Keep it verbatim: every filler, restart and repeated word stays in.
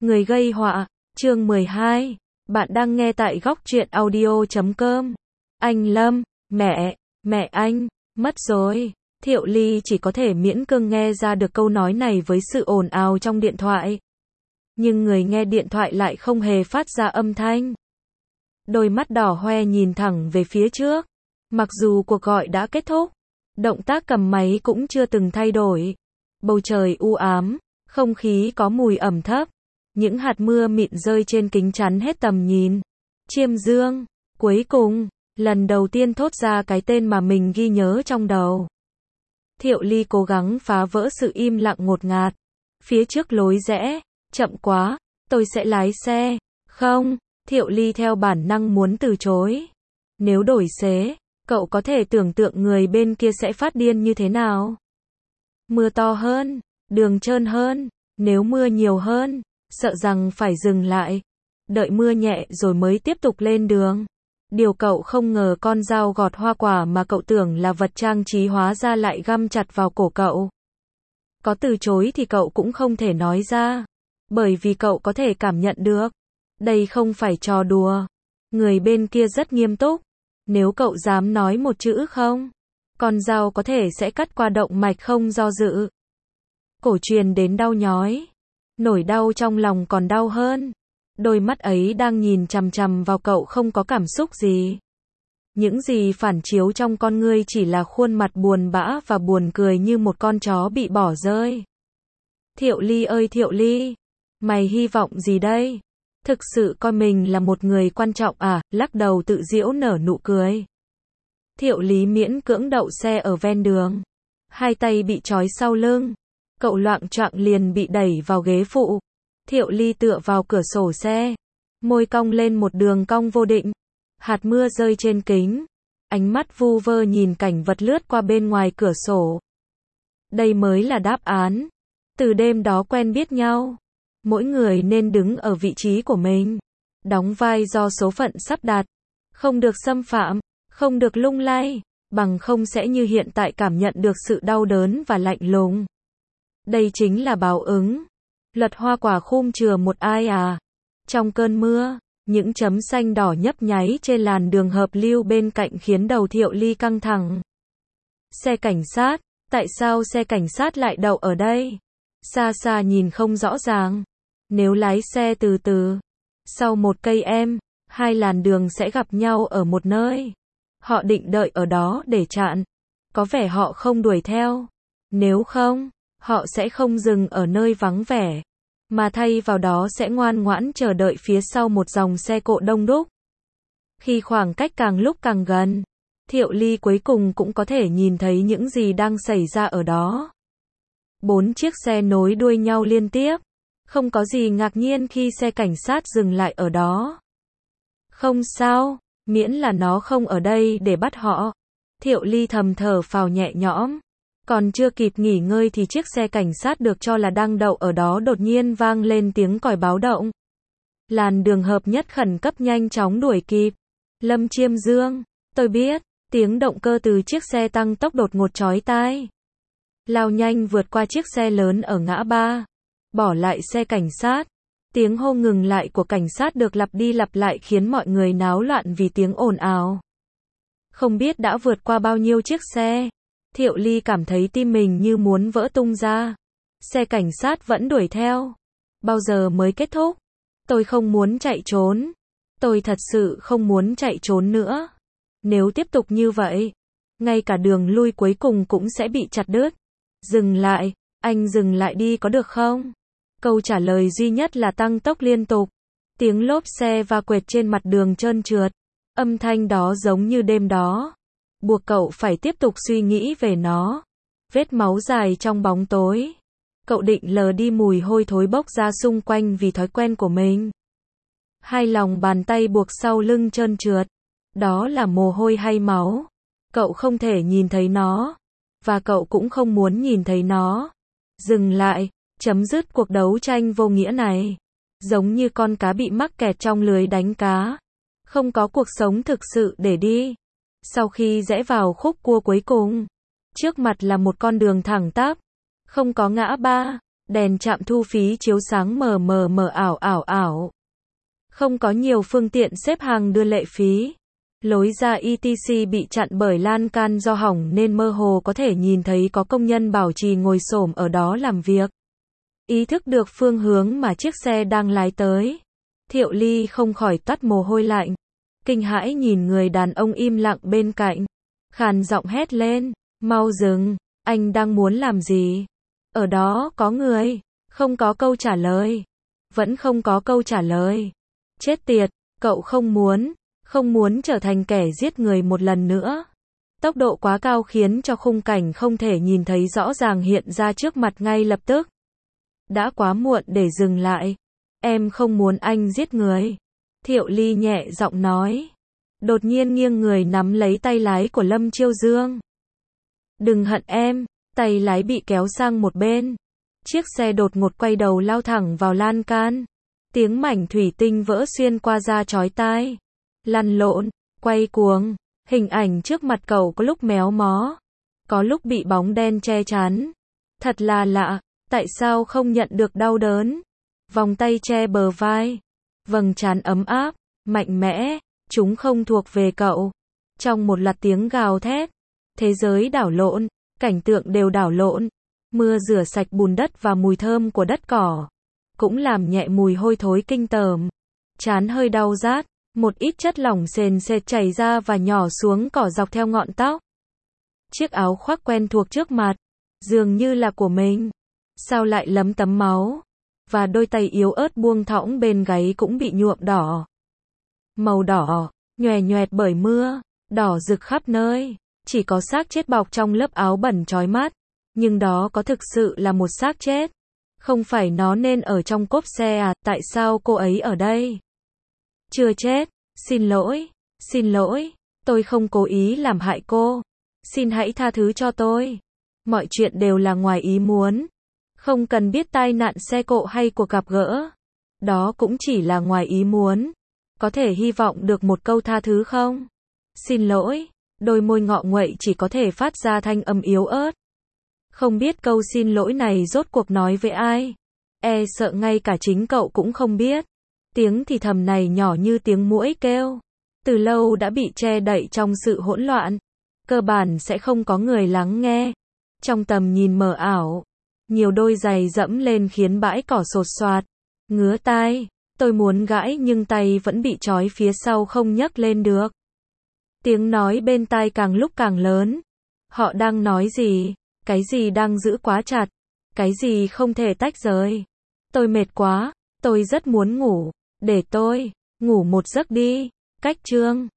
Người gây họa, chương mười hai. Bạn đang nghe tại góc truyện audio chấm com. Anh Lâm, mẹ, mẹ anh, mất rồi. Thiệu Ly chỉ có thể miễn cưỡng nghe ra được câu nói này với sự ồn ào trong điện thoại. Nhưng người nghe điện thoại lại không hề phát ra âm thanh. Đôi mắt đỏ hoe nhìn thẳng về phía trước. Mặc dù cuộc gọi đã kết thúc, động tác cầm máy cũng chưa từng thay đổi. Bầu trời u ám, không khí có mùi ẩm thấp. Những hạt mưa mịn rơi trên kính chắn hết tầm nhìn. Chiêm Dương, cuối cùng, lần đầu tiên thốt ra cái tên mà mình ghi nhớ trong đầu. Thiệu Ly cố gắng phá vỡ sự im lặng ngột ngạt. Phía trước lối rẽ, chậm quá, tôi sẽ lái xe. Không, Thiệu Ly theo bản năng muốn từ chối. Nếu đổi xế, cậu có thể tưởng tượng người bên kia sẽ phát điên như thế nào. Mưa to hơn, đường trơn hơn, nếu mưa nhiều hơn, sợ rằng phải dừng lại, đợi mưa nhẹ rồi mới tiếp tục lên đường. Điều cậu không ngờ con dao gọt hoa quả mà cậu tưởng là vật trang trí hóa ra lại găm chặt vào cổ cậu. Có từ chối thì cậu cũng không thể nói ra, bởi vì cậu có thể cảm nhận được. Đây không phải trò đùa. Người bên kia rất nghiêm túc. Nếu cậu dám nói một chữ không, con dao có thể sẽ cắt qua động mạch không do dự. Cổ truyền đến đau nhói. Nỗi đau trong lòng còn đau hơn. Đôi mắt ấy đang nhìn chằm chằm vào cậu không có cảm xúc gì. Những gì phản chiếu trong con ngươi chỉ là khuôn mặt buồn bã và buồn cười như một con chó bị bỏ rơi. Thiệu Ly ơi Thiệu Ly, mày hy vọng gì đây? Thực sự coi mình là một người quan trọng à? Lắc đầu tự giễu nở nụ cười. Thiệu Lý miễn cưỡng đậu xe ở ven đường. Hai tay bị trói sau lưng. Cậu loạng choạng liền bị đẩy vào ghế phụ. Thiệu Ly tựa vào cửa sổ xe. Môi cong lên một đường cong vô định. Hạt mưa rơi trên kính. Ánh mắt vu vơ nhìn cảnh vật lướt qua bên ngoài cửa sổ. Đây mới là đáp án. Từ đêm đó quen biết nhau, mỗi người nên đứng ở vị trí của mình. Đóng vai do số phận sắp đặt. Không được xâm phạm, không được lung lay, bằng không sẽ như hiện tại cảm nhận được sự đau đớn và lạnh lùng. Đây chính là báo ứng. Luật hoa quả khum chừa một ai à. Trong cơn mưa, những chấm xanh đỏ nhấp nháy trên làn đường hợp lưu bên cạnh khiến đầu Thiệu Ly căng thẳng. Xe cảnh sát, tại sao xe cảnh sát lại đậu ở đây? Xa xa nhìn không rõ ràng. Nếu lái xe từ từ, sau một cây em, hai làn đường sẽ gặp nhau ở một nơi. Họ định đợi ở đó để chặn. Có vẻ họ không đuổi theo. Nếu không, họ sẽ không dừng ở nơi vắng vẻ, mà thay vào đó sẽ ngoan ngoãn chờ đợi phía sau một dòng xe cộ đông đúc. Khi khoảng cách càng lúc càng gần, Thiệu Ly cuối cùng cũng có thể nhìn thấy những gì đang xảy ra ở đó. Bốn chiếc xe nối đuôi nhau liên tiếp. Không có gì ngạc nhiên khi xe cảnh sát dừng lại ở đó. Không sao, miễn là nó không ở đây để bắt họ. Thiệu Ly thầm thở phào nhẹ nhõm. Còn chưa kịp nghỉ ngơi thì chiếc xe cảnh sát được cho là đang đậu ở đó đột nhiên vang lên tiếng còi báo động. Làn đường hợp nhất khẩn cấp nhanh chóng đuổi kịp. Lâm Chiêm Dương, tôi biết. Tiếng động cơ từ chiếc xe tăng tốc đột ngột chói tai. Lao nhanh vượt qua chiếc xe lớn ở ngã ba. Bỏ lại xe cảnh sát. Tiếng hô ngừng lại của cảnh sát được lặp đi lặp lại khiến mọi người náo loạn vì tiếng ồn ào. Không biết đã vượt qua bao nhiêu chiếc xe. Thiệu Ly cảm thấy tim mình như muốn vỡ tung ra. Xe cảnh sát vẫn đuổi theo. Bao giờ mới kết thúc? Tôi không muốn chạy trốn. Tôi thật sự không muốn chạy trốn nữa. Nếu tiếp tục như vậy, ngay cả đường lui cuối cùng cũng sẽ bị chặt đứt. Dừng lại, anh dừng lại đi có được không? Câu trả lời duy nhất là tăng tốc liên tục. Tiếng lốp xe va quẹt trên mặt đường trơn trượt. Âm thanh đó giống như đêm đó. Buộc cậu phải tiếp tục suy nghĩ về nó. Vết máu dài trong bóng tối. Cậu định lờ đi mùi hôi thối bốc ra xung quanh vì thói quen của mình. Hai lòng bàn tay buộc sau lưng trơn trượt. Đó là mồ hôi hay máu? Cậu không thể nhìn thấy nó. Và cậu cũng không muốn nhìn thấy nó. Dừng lại, chấm dứt cuộc đấu tranh vô nghĩa này. Giống như con cá bị mắc kẹt trong lưới đánh cá. Không có cuộc sống thực sự để đi. Sau khi rẽ vào khúc cua cuối cùng, trước mặt là một con đường thẳng tắp. Không có ngã ba, Đèn trạm thu phí chiếu sáng mờ mờ mờ ảo ảo ảo. Không có nhiều phương tiện xếp hàng đưa lệ phí. Lối ra e tê xê bị chặn bởi lan can do hỏng nên mơ hồ có thể nhìn thấy có công nhân bảo trì ngồi xổm ở đó làm việc. Ý thức được phương hướng mà chiếc xe đang lái tới, Thiệu Ly không khỏi toát mồ hôi lạnh. Kinh hãi nhìn người đàn ông im lặng bên cạnh. Khàn giọng hét lên, mau dừng, anh đang muốn làm gì? Ở đó có người. Không có câu trả lời. Vẫn không có câu trả lời. Chết tiệt, cậu không muốn, không muốn trở thành kẻ giết người một lần nữa. Tốc độ quá cao khiến cho khung cảnh không thể nhìn thấy rõ ràng hiện ra trước mặt ngay lập tức. Đã quá muộn để dừng lại. Em không muốn anh giết người. Thiệu Ly nhẹ giọng nói. Đột nhiên nghiêng người nắm lấy tay lái của Lâm Chiêu Dương. Đừng hận em. Tay lái bị kéo sang một bên. Chiếc xe đột ngột quay đầu lao thẳng vào lan can. Tiếng mảnh thủy tinh vỡ xuyên qua da chói tai. Lăn lộn, quay cuồng. Hình ảnh trước mặt cậu có lúc méo mó. Có lúc bị bóng đen che chắn. Thật là lạ. Tại sao không nhận được đau đớn? Vòng tay che bờ vai. Vầng trán ấm áp, mạnh mẽ. Chúng không thuộc về cậu. Trong một loạt tiếng gào thét. Thế giới đảo lộn. Cảnh tượng đều đảo lộn. Mưa rửa sạch bùn đất và mùi thơm của đất cỏ. Cũng làm nhẹ mùi hôi thối kinh tởm. Trán hơi đau rát. Một ít chất lỏng sền sệt chảy ra và nhỏ xuống cỏ dọc theo ngọn tóc. Chiếc áo khoác quen thuộc trước mặt. Dường như là của mình. Sao lại lấm tấm máu? Và đôi tay yếu ớt buông thõng bên gáy cũng bị nhuộm đỏ. Màu đỏ, nhòe nhoẹt bởi mưa. Đỏ rực khắp nơi. Chỉ có xác chết bọc trong lớp áo bẩn chói mắt. Nhưng đó có thực sự là một xác chết? Không phải nó nên ở trong cốp xe à? Tại sao cô ấy ở đây? Chưa chết. Xin lỗi. Xin lỗi. Tôi không cố ý làm hại cô. Xin hãy tha thứ cho tôi. Mọi chuyện đều là ngoài ý muốn. Không cần biết tai nạn xe cộ hay cuộc gặp gỡ. Đó cũng chỉ là ngoài ý muốn. Có thể hy vọng được một câu tha thứ không? Xin lỗi. Đôi môi ngọ nguậy chỉ có thể phát ra thanh âm yếu ớt. Không biết câu xin lỗi này rốt cuộc nói với ai. E sợ ngay cả chính cậu cũng không biết. Tiếng thì thầm này nhỏ như tiếng muỗi kêu. Từ lâu đã bị che đậy trong sự hỗn loạn. Cơ bản sẽ không có người lắng nghe. Trong tầm nhìn mờ ảo. Nhiều đôi giày dẫm lên khiến bãi cỏ sột soạt. Ngứa tai. Tôi muốn gãi nhưng tay vẫn bị trói phía sau không nhấc lên được. Tiếng nói bên tai càng lúc càng lớn. Họ đang nói gì? Cái gì đang giữ quá chặt? Cái gì không thể tách rời? Tôi mệt quá. Tôi rất muốn ngủ. Để tôi ngủ một giấc đi. Cách chương